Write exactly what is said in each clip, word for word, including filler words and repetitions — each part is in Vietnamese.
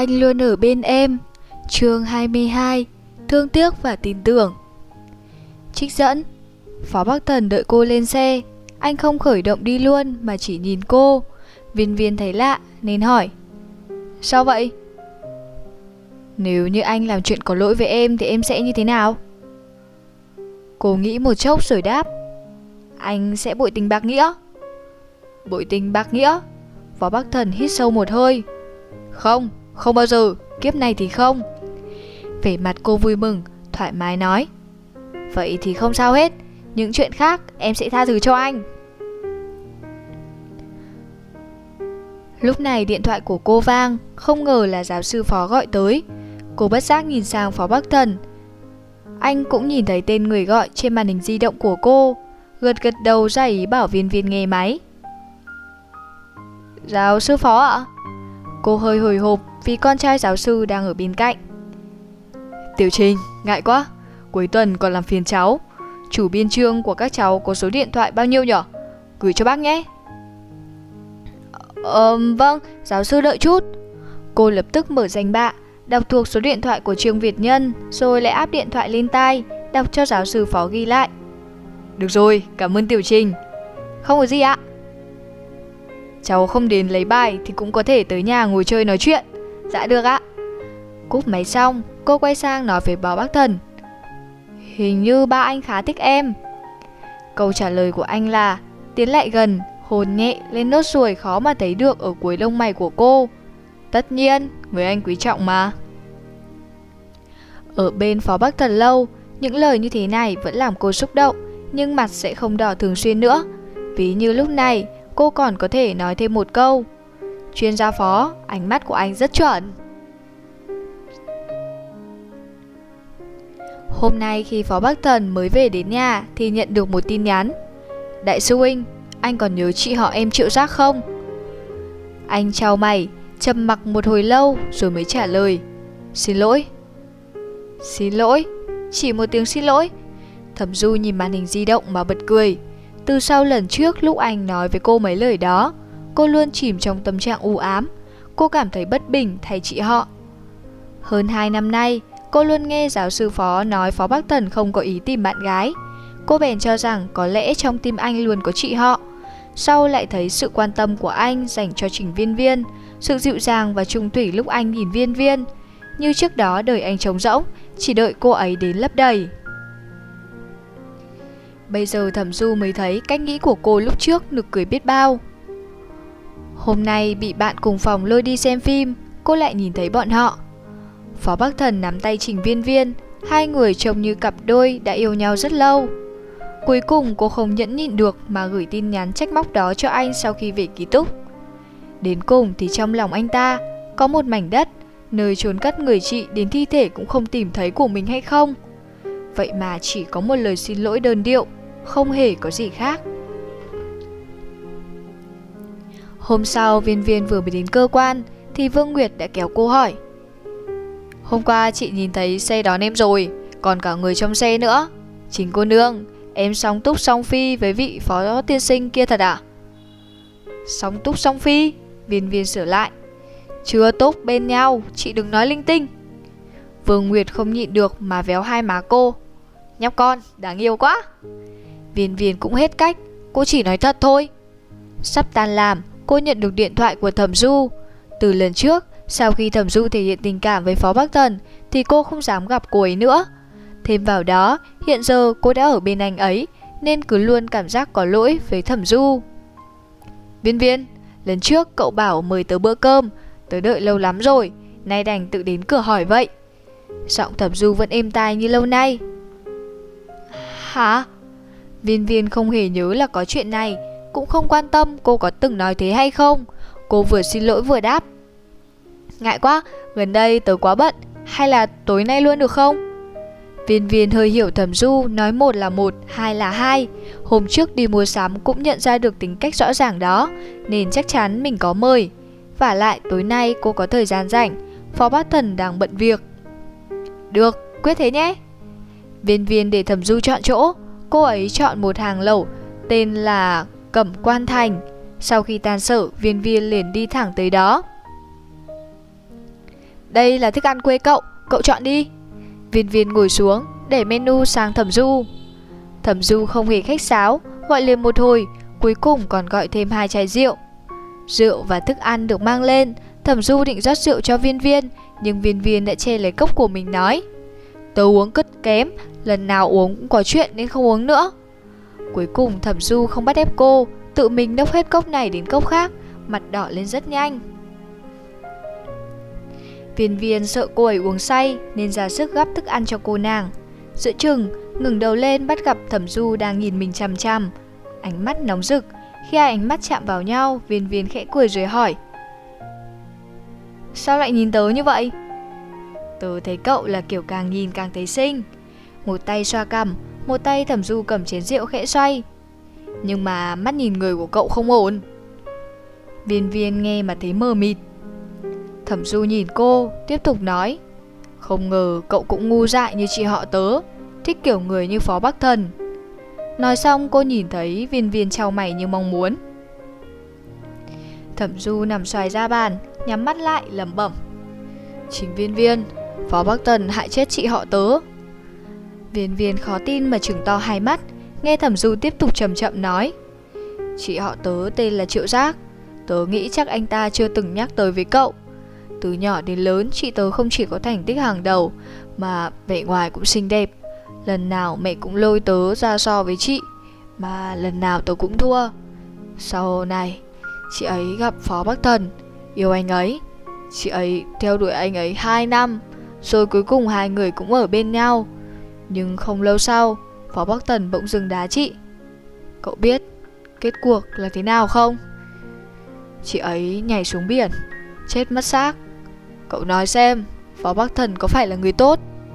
Anh luôn ở bên em. Chương hai mươi hai. Thương tiếc và tin tưởng. Trích dẫn. Phó Bắc Thần đợi cô lên xe. Anh không khởi động đi luôn mà chỉ nhìn cô. Viên Viên thấy lạ nên hỏi: sao vậy? Nếu như anh làm chuyện có lỗi với em thì em sẽ như thế nào? Cô nghĩ một chốc rồi đáp: anh sẽ bội tình bạc nghĩa. Bội tình bạc nghĩa? Phó Bắc Thần hít sâu một hơi. Không, không bao giờ, kiếp này thì không. Vẻ mặt cô vui mừng, thoải mái nói: vậy thì không sao hết, những chuyện khác em sẽ tha thứ cho anh. Lúc này điện thoại của cô vang, không ngờ là giáo sư Phó gọi tới. Cô bất giác nhìn sang Phó Bắc Thần. Anh cũng nhìn thấy tên người gọi trên màn hình di động của cô, gật gật đầu ra ý bảo Viên Viên nghe máy. Giáo sư Phó ạ? Cô hơi hồi hộp vì con trai giáo sư đang ở bên cạnh. Tiểu Trình, ngại quá, cuối tuần còn làm phiền cháu. Chủ biên chương của các cháu có số điện thoại bao nhiêu nhở? Gửi cho bác nhé. Ờ, vâng, giáo sư đợi chút. Cô lập tức mở danh bạ, đọc thuộc số điện thoại của Trương Việt Nhân, rồi lại áp điện thoại lên tai, đọc cho giáo sư Phó ghi lại. Được rồi, cảm ơn Tiểu Trình. Không có gì ạ. Cháu không đến lấy bài thì cũng có thể tới nhà ngồi chơi nói chuyện. Dạ được ạ. Cúp máy xong, cô quay sang nói với Phó Bắc Thần: hình như ba anh khá thích em. Câu trả lời của anh là tiến lại gần, hôn nhẹ lên nốt ruồi khó mà thấy được ở cuối lông mày của cô. Tất nhiên, người anh quý trọng mà. Ở bên Phó Bắc Thần lâu, những lời như thế này vẫn làm cô xúc động, nhưng mặt sẽ không đỏ thường xuyên nữa. Ví như lúc này, cô còn có thể nói thêm một câu: chuyên gia Phó, ánh mắt của anh rất chuẩn. Hôm nay khi Phó Bắc Thần mới về đến nhà thì nhận được một tin nhắn: đại sư huynh, anh còn nhớ chị họ em Triệu Giác không? Anh chau mày, trầm mặc một hồi lâu rồi mới trả lời: xin lỗi. Xin lỗi? Chỉ một tiếng xin lỗi? Thẩm Du nhìn màn hình di động mà bật cười. Từ sau lần trước lúc anh nói với cô mấy lời đó, cô luôn chìm trong tâm trạng u ám. Cô cảm thấy bất bình thay chị họ. Hơn hai năm nay, cô luôn nghe giáo sư Phó nói Phó Bắc Thần không có ý tìm bạn gái. Cô bèn cho rằng có lẽ trong tim anh luôn có chị họ. Sau lại thấy sự quan tâm của anh dành cho Trình Viên Viên, sự dịu dàng và trung thủy lúc anh nhìn Viên Viên. Như trước đó đời anh trống rỗng, chỉ đợi cô ấy đến lấp đầy. Bây giờ Thẩm Du mới thấy cách nghĩ của cô lúc trước nực cười biết bao. Hôm nay bị bạn cùng phòng lôi đi xem phim, cô lại nhìn thấy bọn họ. Phó Bắc Thần nắm tay Trình Viên Viên, hai người trông như cặp đôi đã yêu nhau rất lâu. Cuối cùng cô không nhẫn nhịn được mà gửi tin nhắn trách móc đó cho anh sau khi về ký túc. Đến cùng thì trong lòng anh ta có một mảnh đất, nơi chôn cất người chị đến thi thể cũng không tìm thấy của mình hay không. Vậy mà chỉ có một lời xin lỗi đơn điệu, không hề có gì khác. Hôm sau Viên Viên vừa mới đến cơ quan thì Vương Nguyệt đã kéo cô hỏi: hôm qua chị nhìn thấy xe đón em rồi, còn cả người trong xe nữa. Chính cô nương, em song túc song phi với vị phó tiên sinh kia thật à? Song túc song phi? Viên Viên sửa lại: chưa túc bên nhau, chị đừng nói linh tinh. Vương Nguyệt không nhịn được mà véo hai má cô: nhóc con, đáng yêu quá. Viên Viên cũng hết cách, cô chỉ nói thật thôi. Sắp tan làm, cô nhận được điện thoại của Thẩm Du. Từ lần trước, sau khi Thẩm Du thể hiện tình cảm với Phó Bắc Thần thì cô không dám gặp cô ấy nữa. Thêm vào đó, hiện giờ cô đã ở bên anh ấy nên cứ luôn cảm giác có lỗi với Thẩm Du. Viên Viên, lần trước cậu bảo mời tớ bữa cơm, tớ đợi lâu lắm rồi, nay đành tự đến cửa hỏi vậy. Giọng Thẩm Du vẫn êm tai như lâu nay. Hả? Viên Viên không hề nhớ là có chuyện này, cũng không quan tâm cô có từng nói thế hay không. Cô vừa xin lỗi vừa đáp: ngại quá, gần đây tớ quá bận, hay là tối nay luôn được không? Viên Viên hơi hiểu Thẩm Du nói một là một, hai là hai. Hôm trước đi mua sắm cũng nhận ra được tính cách rõ ràng đó, nên chắc chắn mình có mời. Vả lại tối nay cô có thời gian rảnh, Phó Bắc Thần đang bận việc. Được, quyết thế nhé. Viên Viên để Thẩm Du chọn chỗ. Cô ấy chọn một hàng lẩu tên là Cẩm Quan Thành. Sau khi tan sở, Viên Viên liền đi thẳng tới đó. đây là thức ăn quê cậu, cậu chọn đi. Viên Viên ngồi xuống, để menu sang Thẩm Du. Thẩm Du không hề khách sáo, gọi liền một hồi, cuối cùng còn gọi thêm hai chai rượu. Rượu và thức ăn được mang lên, Thẩm Du định rót rượu cho Viên Viên, nhưng Viên Viên đã che lấy cốc của mình nói: tớ uống cất kém, lần nào uống cũng có chuyện nên không uống nữa. Cuối cùng Thẩm Du không bắt ép cô, tự mình nốc hết cốc này đến cốc khác, mặt đỏ lên rất nhanh. Viên Viên sợ cô ấy uống say nên ra sức gắp thức ăn cho cô nàng. Giữa chừng ngẩng đầu lên bắt gặp Thẩm Du đang nhìn mình chằm chằm, ánh mắt nóng rực. Khi hai ánh mắt chạm vào nhau, Viên Viên khẽ cười rồi hỏi: sao lại nhìn tớ như vậy? Tớ thấy cậu là kiểu càng nhìn càng thấy xinh. Một tay xoa cằm, một tay Thẩm Du cầm chén rượu khẽ xoay. Nhưng mà mắt nhìn người của cậu không ổn. Viên Viên nghe mà thấy mờ mịt. Thẩm Du nhìn cô, tiếp tục nói: không ngờ cậu cũng ngu dại như chị họ tớ, thích kiểu người như Phó Bắc Thần. Nói xong cô nhìn thấy Viên Viên chau mày như mong muốn. Thẩm Du nằm xoài ra bàn, nhắm mắt lại lẩm bẩm: chính Viên Viên, Phó Bắc Thần hại chết chị họ tớ. Viên Viên khó tin mà trừng to hai mắt, nghe Thẩm Du tiếp tục chậm chậm nói: chị họ tớ tên là Triệu Giác, tớ nghĩ chắc anh ta chưa từng nhắc tới với cậu. Từ nhỏ đến lớn, chị tớ không chỉ có thành tích hàng đầu mà vẻ ngoài cũng xinh đẹp. Lần nào mẹ cũng lôi tớ ra so với chị, mà lần nào tớ cũng thua. Sau này, chị ấy gặp Phó Bắc Thần, yêu anh ấy. Chị ấy theo đuổi anh ấy hai năm, rồi cuối cùng hai người cũng ở bên nhau. Nhưng không lâu sau, Phó Bắc Thần bỗng dưng đá chị. Cậu biết kết cuộc là thế nào không? Chị ấy nhảy xuống biển, chết mất xác. Cậu nói xem, Phó Bắc Thần có phải là người tốt?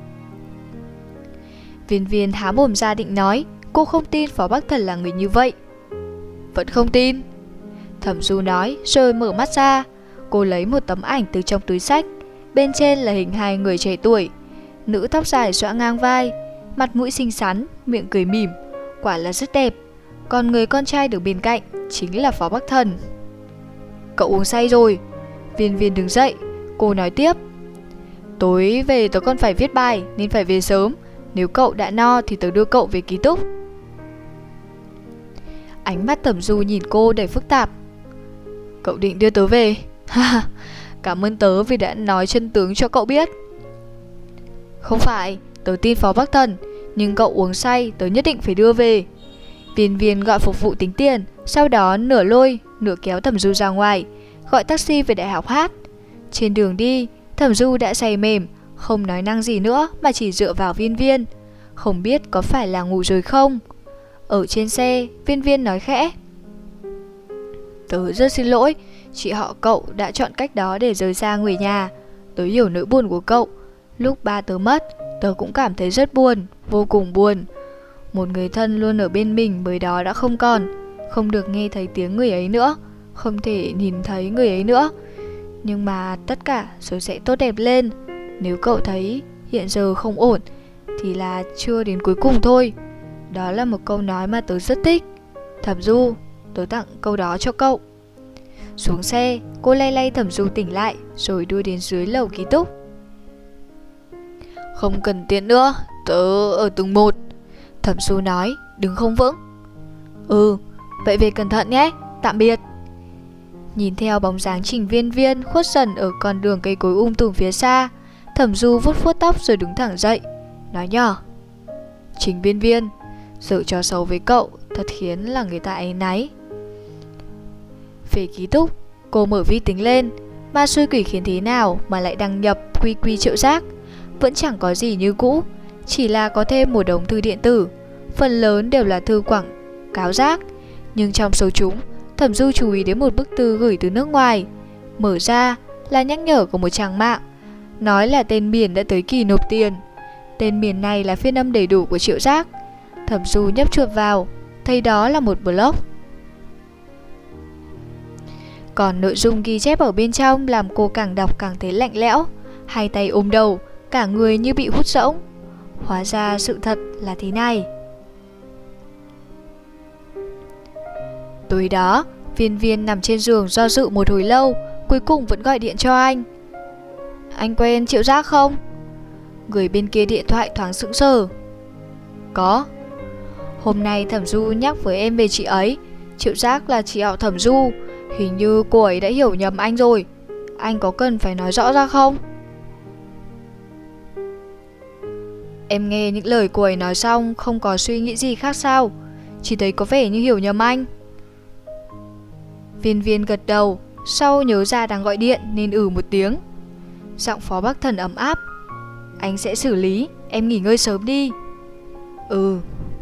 Viên Viên há mồm ra định nói cô không tin Phó Bắc Thần là người như vậy. Vẫn không tin. Thẩm Du nói rồi mở mắt ra. Cô lấy một tấm ảnh từ trong túi xách. Bên trên là hình hai người trẻ tuổi. Nữ tóc dài xõa ngang vai, mặt mũi xinh xắn, miệng cười mỉm, quả là rất đẹp. Còn người con trai được bên cạnh chính là Phó Bắc Thần. Cậu uống say rồi. Viên Viên đứng dậy. Cô nói tiếp: tối về tớ còn phải viết bài nên phải về sớm. Nếu cậu đã no thì tớ đưa cậu về ký túc. Ánh mắt Thẩm Du nhìn cô đầy phức tạp. Cậu định đưa tớ về? Cảm ơn tớ vì đã nói chân tướng cho cậu biết. Không phải, tớ tin Phó Bắc Thần, nhưng cậu uống say tớ nhất định phải đưa về. Viên Viên gọi phục vụ tính tiền, sau đó nửa lôi nửa kéo Thẩm Du ra ngoài, gọi taxi về đại học hát. Trên đường đi, Thẩm Du đã say mềm, không nói năng gì nữa mà chỉ dựa vào Viên Viên. Không biết có phải là ngủ rồi không. Ở trên xe, Viên Viên nói khẽ: tớ rất xin lỗi, chị họ cậu đã chọn cách đó để rời xa người nhà. Tớ hiểu nỗi buồn của cậu. Lúc ba tớ mất, tớ cũng cảm thấy rất buồn, vô cùng buồn. Một người thân luôn ở bên mình mới đó đã không còn. Không được nghe thấy tiếng người ấy nữa, không thể nhìn thấy người ấy nữa. Nhưng mà tất cả rồi sẽ tốt đẹp lên. Nếu cậu thấy hiện giờ không ổn thì là chưa đến cuối cùng thôi. Đó là một câu nói mà tớ rất thích. Thẩm Du, tớ tặng câu đó cho cậu. Xuống xe, cô lay lay Thẩm Du tỉnh lại, rồi đưa đến dưới lầu ký túc. Không cần tiền nữa, tớ ở tầng một. Thẩm Du nói, đứng không vững. Ừ, vậy về cẩn thận nhé, tạm biệt. Nhìn theo bóng dáng Trình Viên Viên khuất dần ở con đường cây cối um tùm phía xa, Thẩm Du vuốt vuốt tóc rồi đứng thẳng dậy, nói nhỏ: Trình Viên Viên, sự trò xấu với cậu thật khiến là người ta áy náy. Về ký túc, cô mở vi tính lên, ma xui quỷ khiến thế nào mà lại đăng nhập quy quy Triệu Giác. Vẫn chẳng có gì như cũ, chỉ là có thêm một đống thư điện tử, phần lớn đều là thư quảng cáo rác. Nhưng trong số chúng, Thẩm Du chú ý đến một bức thư gửi từ nước ngoài. Mở ra là nhắc nhở của một trang mạng, nói là tên miền đã tới kỳ nộp tiền. Tên miền này là phiên âm đầy đủ của Triệu Giác. Thẩm Du nhấp chuột vào, thấy đó là một blog. Còn nội dung ghi chép ở bên trong làm cô càng đọc càng thấy lạnh lẽo, hai tay ôm đầu, cả người như bị hút rỗng. Hóa ra sự thật là thế này. Tối đó, Viên Viên nằm trên giường do dự một hồi lâu, cuối cùng vẫn gọi điện cho anh. Anh quen Triệu Giác không? Người bên kia điện thoại thoáng sững sờ. Có. Hôm nay Thẩm Du nhắc với em về chị ấy. Triệu Giác là chị họ Thẩm Du. Hình như cô ấy đã hiểu nhầm anh rồi. Anh có cần phải nói rõ ra không? Em nghe những lời cô ấy nói xong không có suy nghĩ gì khác sao? Chỉ thấy có vẻ như hiểu nhầm anh. Viên Viên gật đầu, sau nhớ ra đang gọi điện nên ừ một tiếng. Giọng Phó Bắc Thần ấm áp. Anh sẽ xử lý, em nghỉ ngơi sớm đi. Ừ.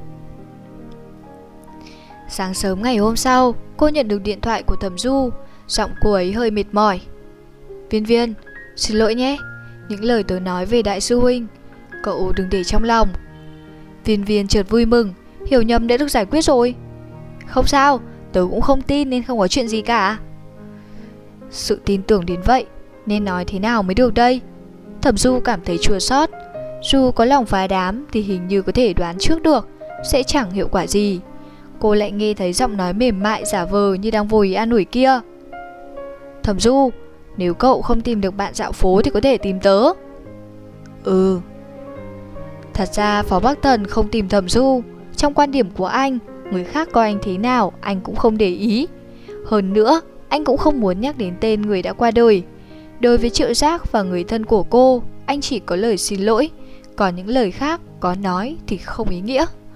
Sáng sớm ngày hôm sau, cô nhận được điện thoại của Thẩm Du. Giọng cô ấy hơi mệt mỏi. Viên Viên, xin lỗi nhé. Những lời tớ nói về đại sư huynh, cậu đừng để trong lòng. Viên Viên chợt vui mừng, hiểu nhầm đã được giải quyết rồi. Không sao, tớ cũng không tin nên không có chuyện gì cả. Sự tin tưởng đến vậy, nên nói thế nào mới được đây? Thẩm Du cảm thấy chua xót. Dù có lòng phá đám thì hình như có thể đoán trước được sẽ chẳng hiệu quả gì. Cô lại nghe thấy giọng nói mềm mại giả vờ như đang vô ý an ủi kia. Thẩm Du, nếu cậu không tìm được bạn dạo phố thì có thể tìm tớ. Ừ. Thật ra Phó Bắc Thần không tìm Thẩm Du. Trong quan điểm của anh, người khác coi anh thế nào anh cũng không để ý. Hơn nữa, anh cũng không muốn nhắc đến tên người đã qua đời. Đối với Triệu Giác và người thân của cô, anh chỉ có lời xin lỗi. Còn những lời khác có nói thì không ý nghĩa.